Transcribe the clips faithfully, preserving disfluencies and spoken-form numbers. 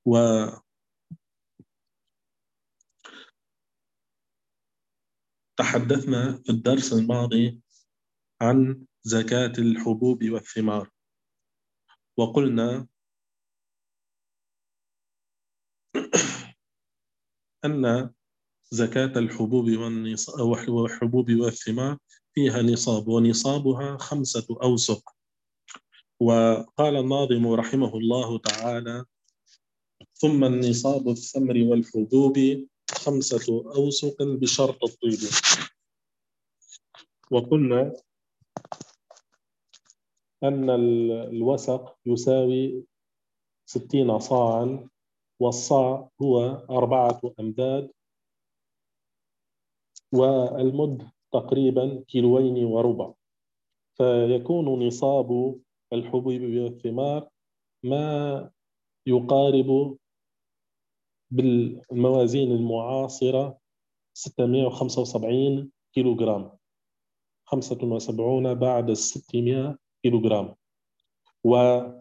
وتحدثنا في الدرس الماضي عن زكاة الحبوب والثمار، وقلنا أن زكاة الحبوب والحبوب والثمار فيها نصاب، ونصابها خمسة أوسق. وقال الناظم رحمه الله تعالى: ثم النصاب الثمر والحبوب خمسة أوسق بشرط الطيب. وقلنا أن الوسق يساوي ستين صاعا، والصاع هو أربعة أمداد، والمد تقريبا كيلوين وربع، فيكون نصاب الحبوب والثمار ما يقارب بالموازين المعاصرة ستمائة وخمسة وسبعين كيلو جرام، خمسة وسبعين بعد الستمائة كيلو جرام. و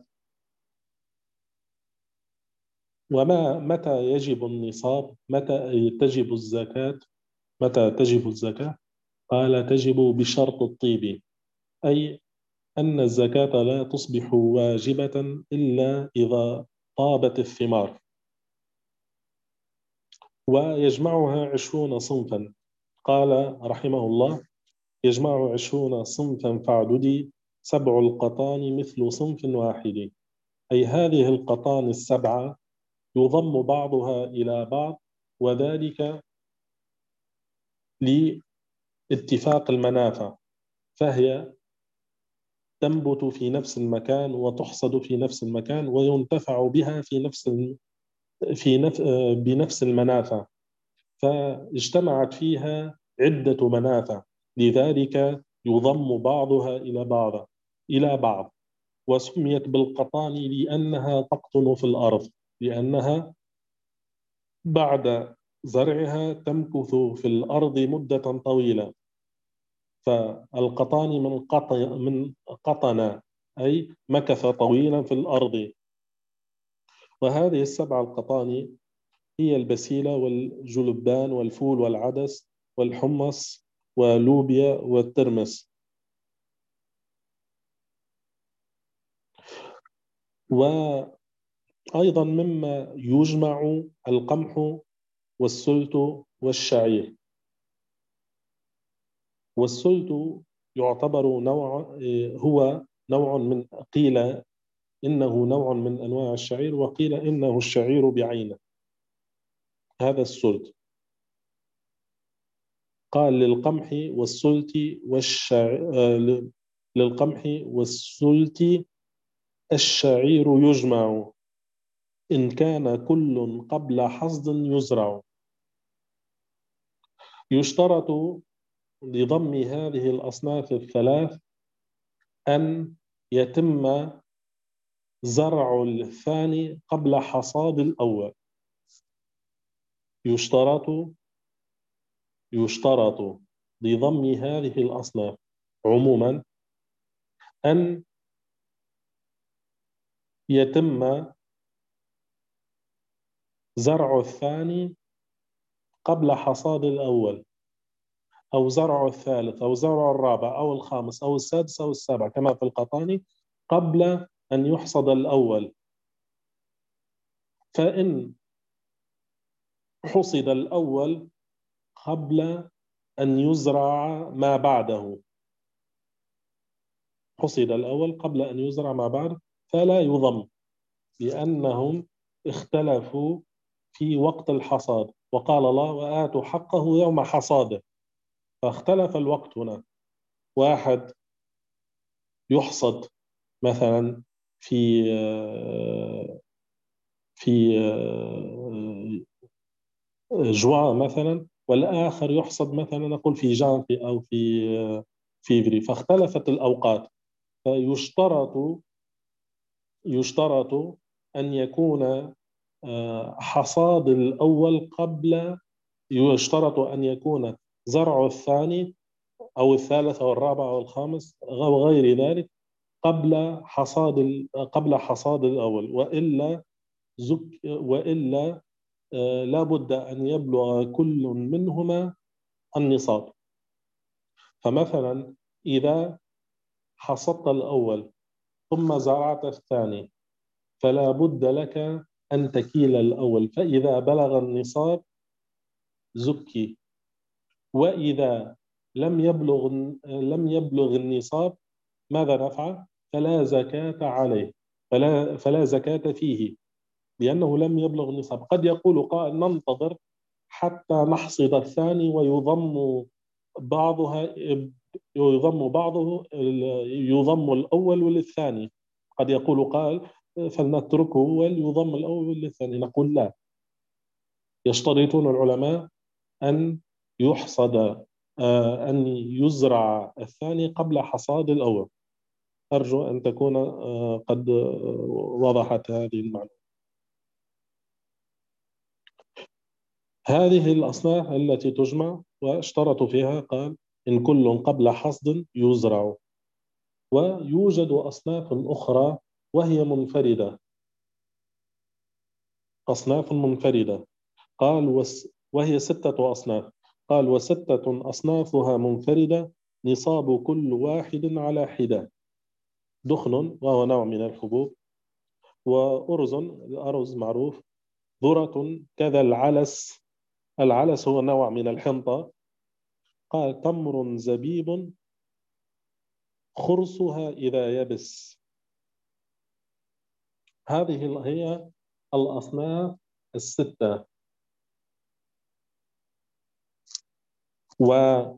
وما متى يجب النصاب؟ متى تجب الزكاة؟ متى تجب الزكاة؟ قال: تجب بشرط الطيب، أي أن الزكاة لا تصبح واجبة إلا إذا طابت الثمار. ويجمعها عشرون صنفا. قال رحمه الله: يجمع عشرون صنفا فاعددي، سبع القطان مثل صنف واحد. أي هذه القطان السبعة يضم بعضها إلى بعض، وذلك لاتفاق المنافع، فهي تنبت في نفس المكان وتحصد في نفس المكان وينتفع بها في نفس في نف... بنفس المنافع، فاجتمعت فيها عدة منافع، لذلك يضم بعضها إلى بعض إلى بعض وسميت بالقطان لأنها تقطن في الأرض، لأنها بعد زرعها تمكث في الأرض مدة طويلة. فالقطان من قطن من قطن أي مكث طويلا في الأرض. وهذه السبع القطان هي البسيلة والجلبان والفول والعدس والحمص ولوبيا والترمس. وأيضا مما يجمع القمح والسلت والشعير. والسلت يعتبر نوع هو نوع من قيل إنه نوع من أنواع الشعير، وقيل إنه الشعير بعينه. هذا السلت. قال: للقمح والسلت والشعير للقمح والسلت الشعير يجمع، إن كان كل قبل حصد يزرع. يشترط لضم هذه الأصناف الثلاث أن يتم زرع الثاني قبل حصاد الأول. يشترط يشترط لضم هذه الأصناف عموما أن يتم زرع الثاني قبل حصاد الأول، أو زرع الثالث أو زرع الرابع أو الخامس أو السادس أو السابع كما في القطان قبل أن يحصد الأول. فإن حصد الأول قبل أن يزرع ما بعده حصد الأول قبل أن يزرع ما بعده فلا يضم، لأنهم اختلفوا في وقت الحصاد. وقال الله: وآتوا حقه يوم حصاده. فاختلف الوقت هنا، واحد يحصد مثلا في في جوان مثلا، والآخر يحصد مثلا نقول في جانفي أو في فيفري، فاختلفت الأوقات. فيشترط يشترط أن يكون حصاد الأول قبل يشترط أن يكون زرع الثاني أو الثالث أو الرابع أو الخامس أو غير ذلك قبل حصاد قبل حصاد الأول، وإلا زك وإلا آه، لا بد أن يبلغ كل منهما النصاب. فمثلا إذا حصدت الأول ثم زرعت الثاني فلا بد لك أن تكيل الأول، فإذا بلغ النصاب زكي، وإذا لم يبلغ لم يبلغ النصاب ماذا نفعل؟ فلا زكاة عليه، فلا فلا زكاة فيه لأنه لم يبلغ النصاب. قد يقول قائل ننتظر حتى نحصد الثاني ويضم بعضها يضم بعضه يضم الأول وللثاني. قد يقول قائل فلنتركه وليضم الأول وللثاني، نقول لا، يشترطون العلماء أن يحصد آه، أن يزرع الثاني قبل حصاد الأول. أرجو أن تكون آه، قد آه، وضحت هذه المعلومة. هذه الأصناف التي تجمع واشترطوا فيها، قال إن كل قبل حصد يزرع. ويوجد أصناف أخرى وهي منفردة، أصناف منفردة، قال وس وهي ستة أصناف. قال وستة أصنافها منفردة نصاب كل واحد على حدة: دخن وهو نوع من الحبوب، وأرز، الأرز معروف، ذرة كذا العلس، العلس هو نوع من الحنطة. قال تمر زبيب خرصها إذا يبس. هذه هي الأصناف الستة. وقوله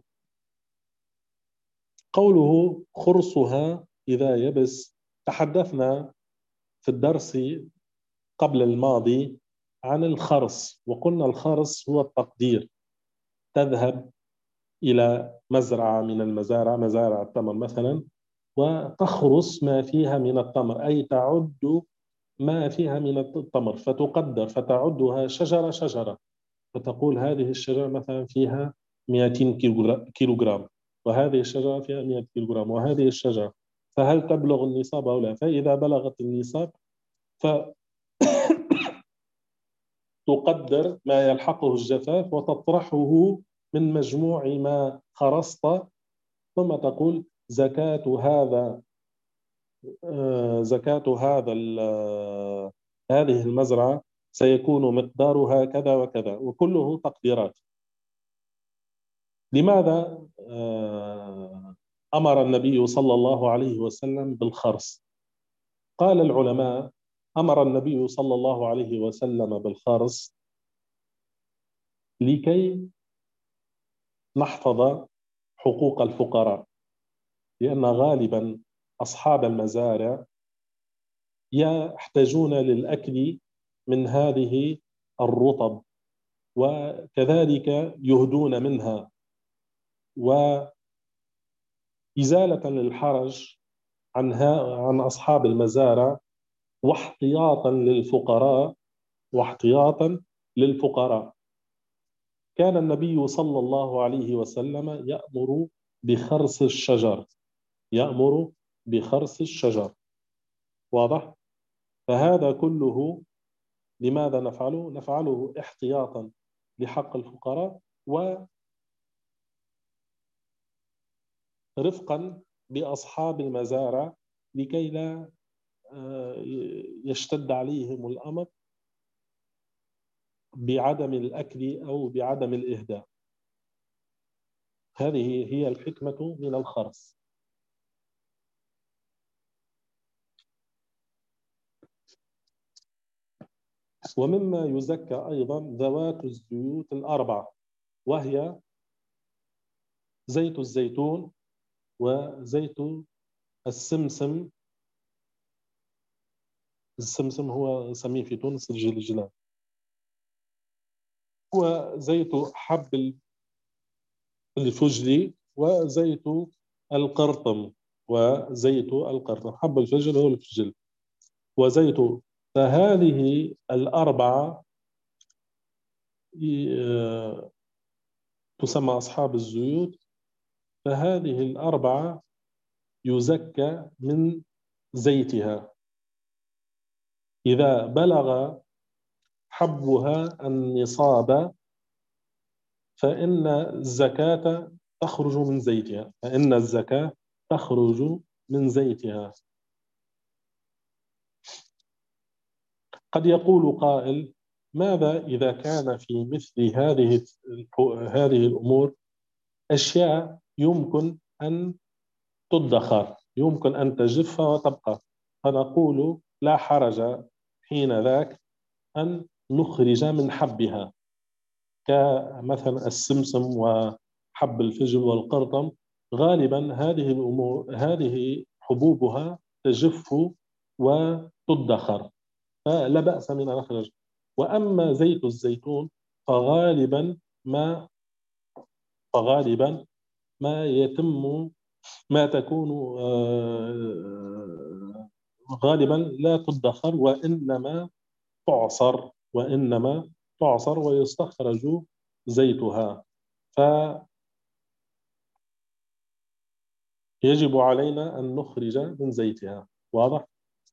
خرصها إذا يبس، تحدثنا في الدرس قبل الماضي عن الخرص، وقلنا الخرص هو التقدير. تذهب إلى مزرعة من المزارع، مزارع التمر مثلا، وتخرص ما فيها من التمر، أي تعد ما فيها من التمر، فتقدر، فتعدها شجرة شجرة، فتقول هذه الشجرة مثلا فيها مئتين كيلوغرام، وهذه الشجرة فيها مئة كيلوغرام، وهذه الشجرة، فهل تبلغ النصاب أو لا؟ فإذا بلغت النصاب فتقدر ما يلحقه الجفاف وتطرحه من مجموع ما خرصت، ثم تقول زكاة هذا زكاة هذا هذه المزرعة سيكون مقدارها كذا وكذا، وكله تقديرات. لماذا أمر النبي صلى الله عليه وسلم بالخرص؟ قال العلماء أمر النبي صلى الله عليه وسلم بالخرص لكي نحفظ حقوق الفقراء، لأن غالبا أصحاب المزارع يحتاجون للأكل من هذه الرطب، وكذلك يهدون منها. وإزالة للحرج عنها عن أصحاب المزارع واحتياطا للفقراء واحتياطا للفقراء كان النبي صلى الله عليه وسلم يأمر بخرس الشجر، يأمر بخرس الشجر. واضح؟ فهذا كله لماذا نفعله؟ نفعله احتياطا لحق الفقراء ورفقا بأصحاب المزارع لكي لا يشتد عليهم الأمر بعدم الأكل أو بعدم الإهداء. هذه هي الحكمة من الخرس. ومما يزكى أيضا ذوات الزيوت الأربعة، وهي زيت الزيتون وزيت السمسم. السمسم هو نسميه في تونس الجلجلان، وزيت حب الفجل وزيت القرطم، وزيت القرطم، حب الفجل هو الفجل وزيت. فهذه الأربعة تسمى أصحاب الزيوت، فهذه الأربعة يزكى من زيتها. إذا بلغ حبها النصاب فإن الزكاة تخرج من زيتها فإن الزكاة تخرج من زيتها. قد يقول قائل: ماذا إذا كان في مثل هذه هذه الأمور أشياء يمكن أن تدخر، يمكن أن تجف وتبقى؟ فنقول: لا حرج حين ذاك أن نخرج من حبها، كمثلا السمسم وحب الفجل والقرطم. غالبا هذه الأمور هذه حبوبها تجف وتدخر، فلا بأس من الإخراج. وأما زيت الزيتون فغالبا ما فغالبا ما يتم ما تكون آه، غالبا لا تدخر، وإنما تعصر وإنما تعصر ويستخرج زيتها. فيجب علينا أن نخرج من زيتها. واضح؟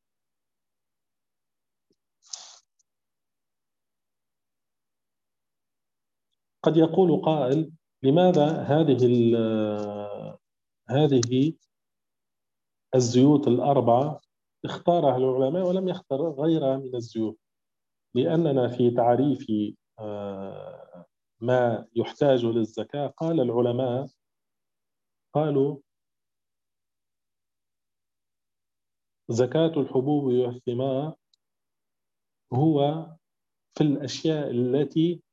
قد يقول قائل: لماذا هذه هذه الزيوت الأربعة اختارها العلماء ولم يختار غيرها من الزيوت؟ لأننا في تعريف ما يحتاج للزكاة قال العلماء قالوا: زكاة الحبوب والثمار هو في الأشياء التي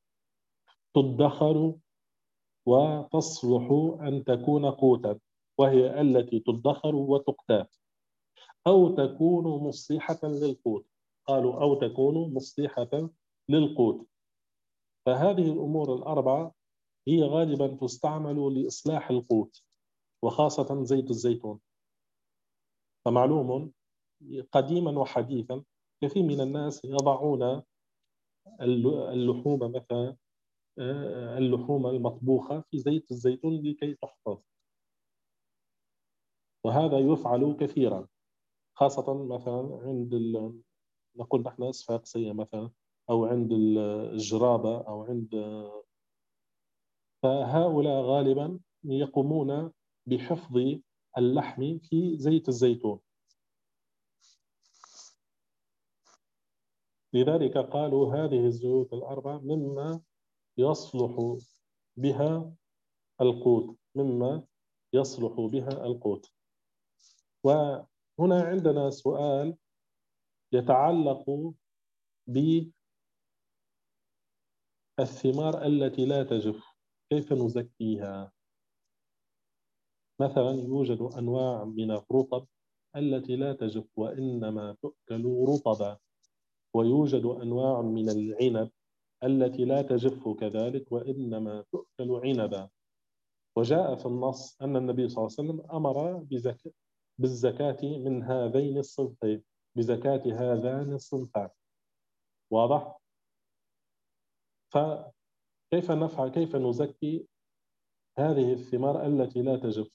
تدخر وتصلح أن تكون قوتا، وهي التي تدخر وتقتات، أو تكون مصلحة للقوت. قالوا: أو تكون مصلحة للقوت. فهذه الأمور الأربعة هي غالبا تستعمل لإصلاح القوت، وخاصة زيت الزيتون. فمعلوم قديما وحديثا كثير من الناس يضعون اللحوم مثلا اللحوم المطبوخة في زيت الزيتون لكي تحفظ، وهذا يفعل كثيرا، خاصة مثلا عند ال... نقول نحن أسفاقسية مثلا، أو عند الجرابة، أو عند فهؤلاء غالبا يقومون بحفظ اللحم في زيت الزيتون. لذلك قالوا هذه الزيوت الأربعة مما يصلح بها القوت مما يصلح بها القوت. وهنا عندنا سؤال يتعلق بالثمار التي لا تجف، كيف نزكيها؟ مثلا يوجد أنواع من الرطب التي لا تجف وإنما تؤكل رطبا، ويوجد أنواع من العنب التي لا تجف كذلك وإنما تؤكل عنبا. وجاء في النص أن النبي صلى الله عليه وسلم أمر بزكاة بالزكاة من هذين الصنفين، بزكاة هذان الصنفان. واضح؟ فكيف نفعل كيف نزكي هذه الثمار التي لا تجف؟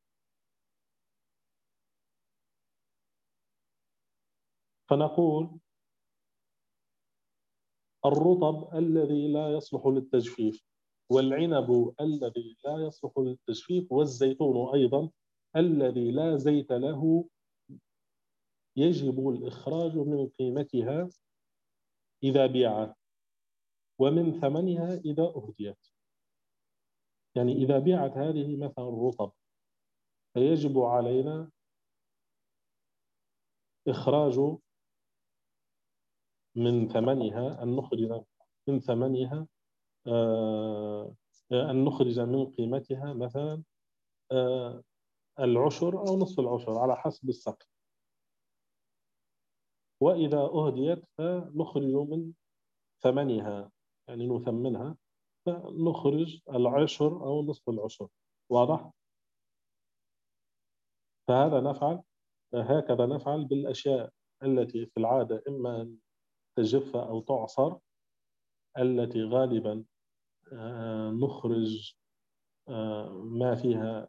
فنقول: الرطب الذي لا يصلح للتجفيف، والعنب الذي لا يصلح للتجفيف، والزيتون أيضا الذي لا زيت له يجب الإخراج من قيمتها إذا بيعت، ومن ثمنها إذا أهديت. يعني إذا بيعت هذه مثلا الرطب فيجب علينا إخراج من ثمنها أن نخرج من ثمنها آه أن نخرج من قيمتها مثلا آه العشر أو نصف العشر على حسب السقف. وإذا أهديت فنخرج من ثمنها، يعني نثمنها فنخرج العشر أو نصف العشر. واضح؟ فهذا نفعل هكذا نفعل بالأشياء التي في العادة إما أن تجف أو تعصر، التي غالبا نخرج ما فيها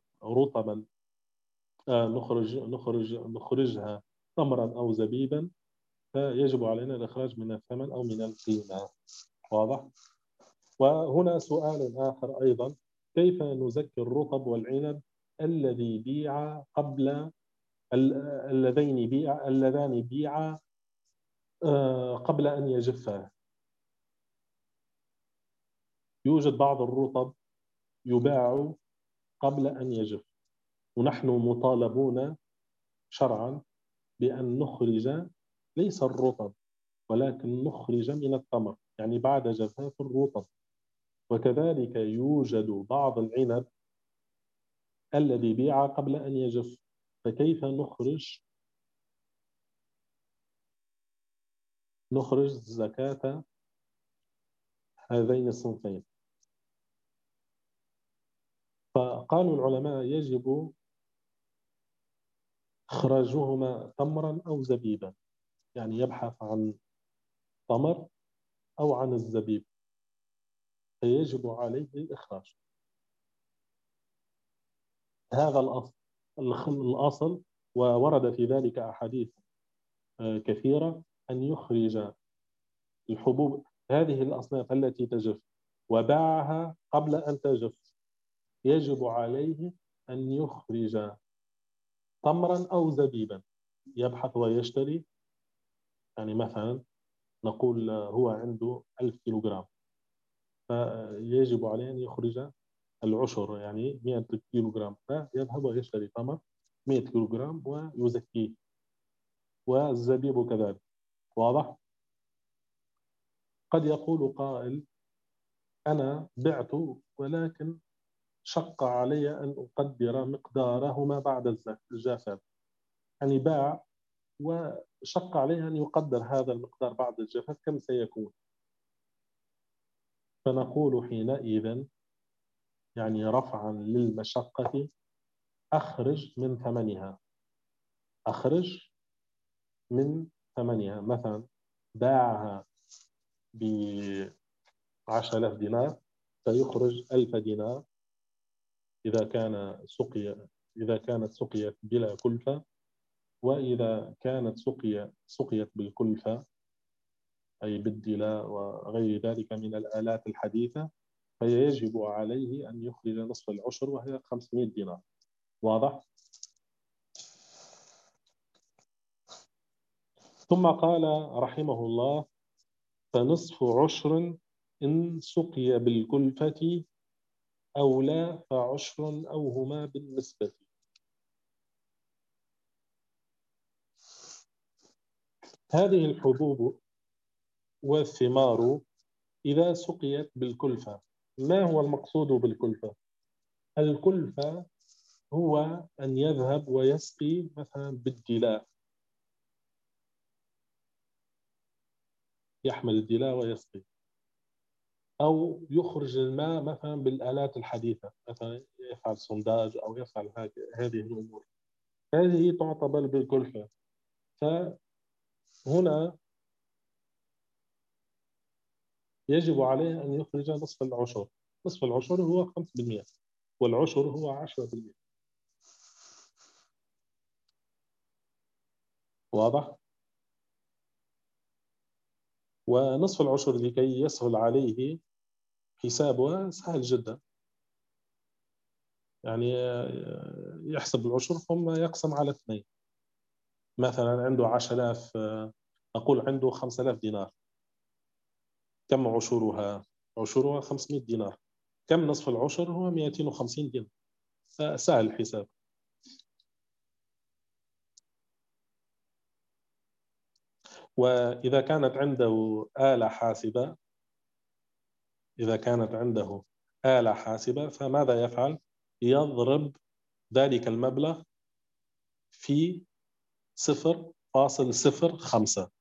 رطبا نخرج نخرج نخرجها تمرا أو زبيبا، فيجب علينا الإخراج من الثمن أو من القيمة. واضح؟ وهنا سؤال آخر أيضا: كيف نزكي الرطب والعنب الذي بيع قبل اللذين بيع اللذان بيع قبل أن يجفا؟ يوجد بعض الرطب يباع قبل أن يجف، ونحن مطالبون شرعا بأن نخرج ليس الرطب ولكن نخرج من التمر، يعني بعد جفاف الرطب. وكذلك يوجد بعض العنب الذي بيع قبل أن يجف، فكيف نخرج نخرج زكاة هذين الصنفين؟ فقالوا العلماء يجب إخراجهما تمرا أو زبيبا، يعني يبحث عن تمر أو عن الزبيب فيجب عليه الإخراج. هذا الأصل الأصل وورد في ذلك أحاديث كثيرة أن يخرج الحبوب هذه الأصناف التي تجف وباعها قبل أن تجف، يجب عليه أن يخرج تمرا أو زبيبا، يبحث ويشتري. يعني مثلا نقول هو عنده ألف كيلوغرام، فيجب عليه أن يخرج العشر يعني مئة كيلوغرام، فيذهب ويشتري تمر مئة كيلوغرام ويزكيه، والزبيب كذلك. واضح؟ قد يقول قائل: أنا بعت ولكن شق علي أن أقدر مقدارهما بعد الجفاف، يعني باع وشق عليه أن يقدر هذا المقدار بعد الجفاف كم سيكون. فنقول حينئذ يعني رفعا للمشقة: أخرج من ثمنها أخرج من ثمنها مثلا باعها ب عشرة آلاف دينار فيخرج ألف دينار إذا كان سقي إذا كانت سقيت بلا كلفة، وإذا كانت سقي سقيت بالكلفة أي بالدلاء وغير ذلك من الآلات الحديثة فيجب عليه أن يخرج نصف العشر وهي خمسمئة دينار. واضح؟ ثم قال رحمه الله: فنصف عشر إن سقي بالكلفة أو لا فعشر أو هما بالنسبة. هذه الحبوب والثمار إذا سقيت بالكلفة، ما هو المقصود بالكلفة؟ الكلفة هو أن يذهب ويسقي مثلا بالدلاء، يحمل الدلاء ويسقي، أو يخرج الماء مثلا بالآلات الحديثة، مثلا يفعل سونداج أو يفعل هذه الأمور، هذه تعتبر بالكلفة. فهنا يجب عليه أن يخرج نصف العشر. نصف العشر هو خمسة بالمئة والعشر هو عشرة بالمئة. واضح؟ ونصف العشر لكي يسهل عليه حسابها سهل جدا، يعني يحسب العشر ثم يقسم على اثنين. مثلا عنده عشرة آلاف، أقول عنده خمسة آلاف دينار، كم عشورها؟ عشورها خمسمئة دينار. كم نصف العشر؟ هو مئتين وخمسين دينار، فسهل الحساب. وإذا كانت عنده آلة حاسبة إذا كانت عنده آلة حاسبة فماذا يفعل؟ يضرب ذلك المبلغ في صفر فاصل صفر خمسة،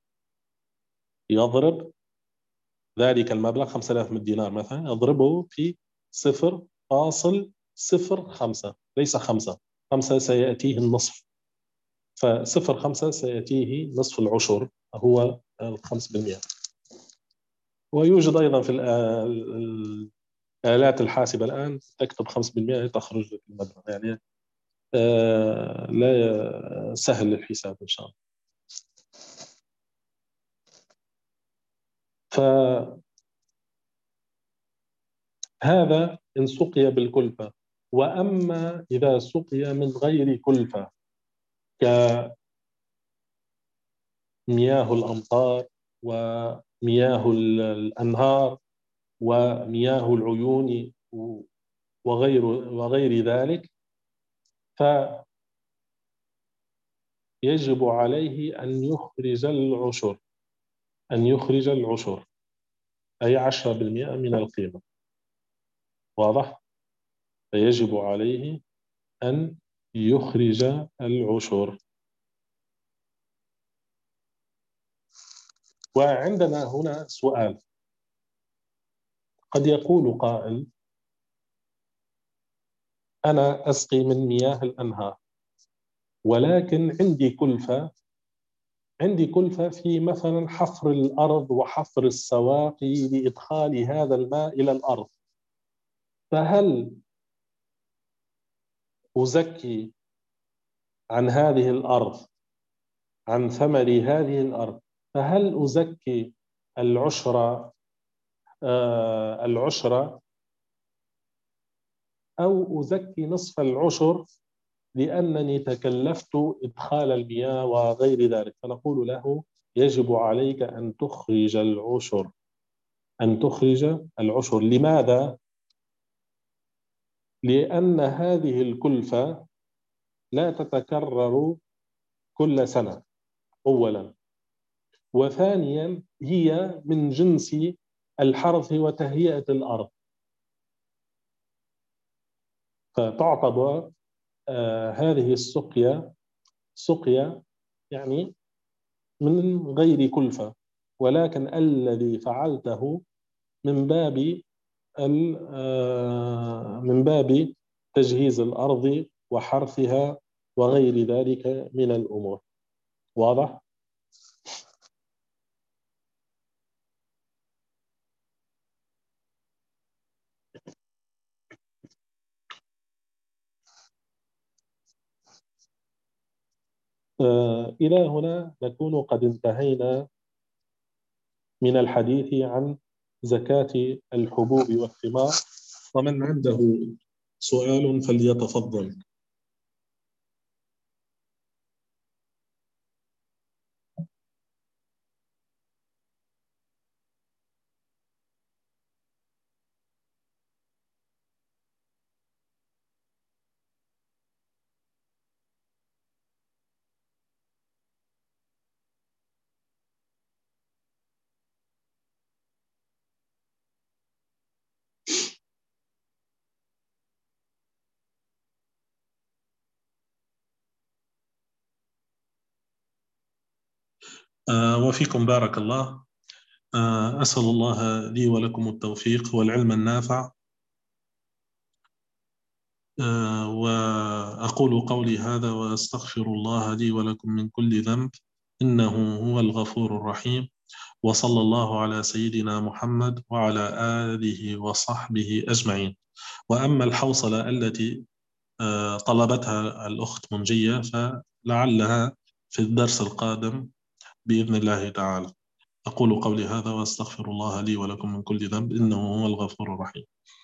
يضرب ذلك المبلغ خمسة آلاف من دينار مثلا يضربه في صفر فاصل صفر خمسة، ليس خمسة، خمسة سيأتيه النصف، فصفر خمسة سيأتيه نصف العشر هو الخمس بالمئة. ويوجد أيضا في الآلات الحاسبة الآن تكتب خمس بالمئة تخرج لك المبلغ، يعني آه لا سهل الحساب إن شاء الله. فهذا إن سقي بالكلفة. وأما إذا سقي من غير كلفة كمياه الأمطار ومياه الأنهار ومياه العيون وغير وغير ذلك، فيجب عليه أن يخرج العشر أن يخرج العشر أي عشرة بالمئة من القيمة. واضح؟ فيجب عليه أن يخرج العشر. وعندنا هنا سؤال، قد يقول قائل: أنا أسقي من مياه الأنهار، ولكن عندي كلفة عندي كلفة في مثلا حفر الأرض وحفر السواقي لإدخال هذا الماء إلى الأرض، فهل أزكي عن هذه الأرض، عن ثمر هذه الأرض، فهل أزكي العشرة آه العشرة أو أزكي نصف العشر لأنني تكلفت إدخال المياه وغير ذلك؟ فنقول له: يجب عليك أن تخرج العشر أن تخرج العشر. لماذا؟ لأن هذه الكلفة لا تتكرر كل سنة أولا، وثانيا هي من جنس الحرث وتهيئة الأرض، فتعتبر آه هذه السقيا سقيا يعني من غير كلفة، ولكن الذي فعلته من باب من باب تجهيز الأرض وحرثها وغير ذلك من الأمور. واضح؟ إلى هنا نكون قد انتهينا من الحديث عن زكاة الحبوب والثمار، ومن عنده سؤال فليتفضل. آه وفيكم بارك الله. آه أسأل الله لي ولكم التوفيق والعلم النافع. آه وأقول قولي هذا وأستغفر الله لي ولكم من كل ذنب، إنه هو الغفور الرحيم. وصلى الله على سيدنا محمد وعلى آله وصحبه أجمعين. وأما الحوصلة التي آه طلبتها الأخت منجية فلعلها في الدرس القادم بإذن الله تعالى. أقول قولي هذا وأستغفر الله لي ولكم من كل ذنب، إنه هو الغفور الرحيم.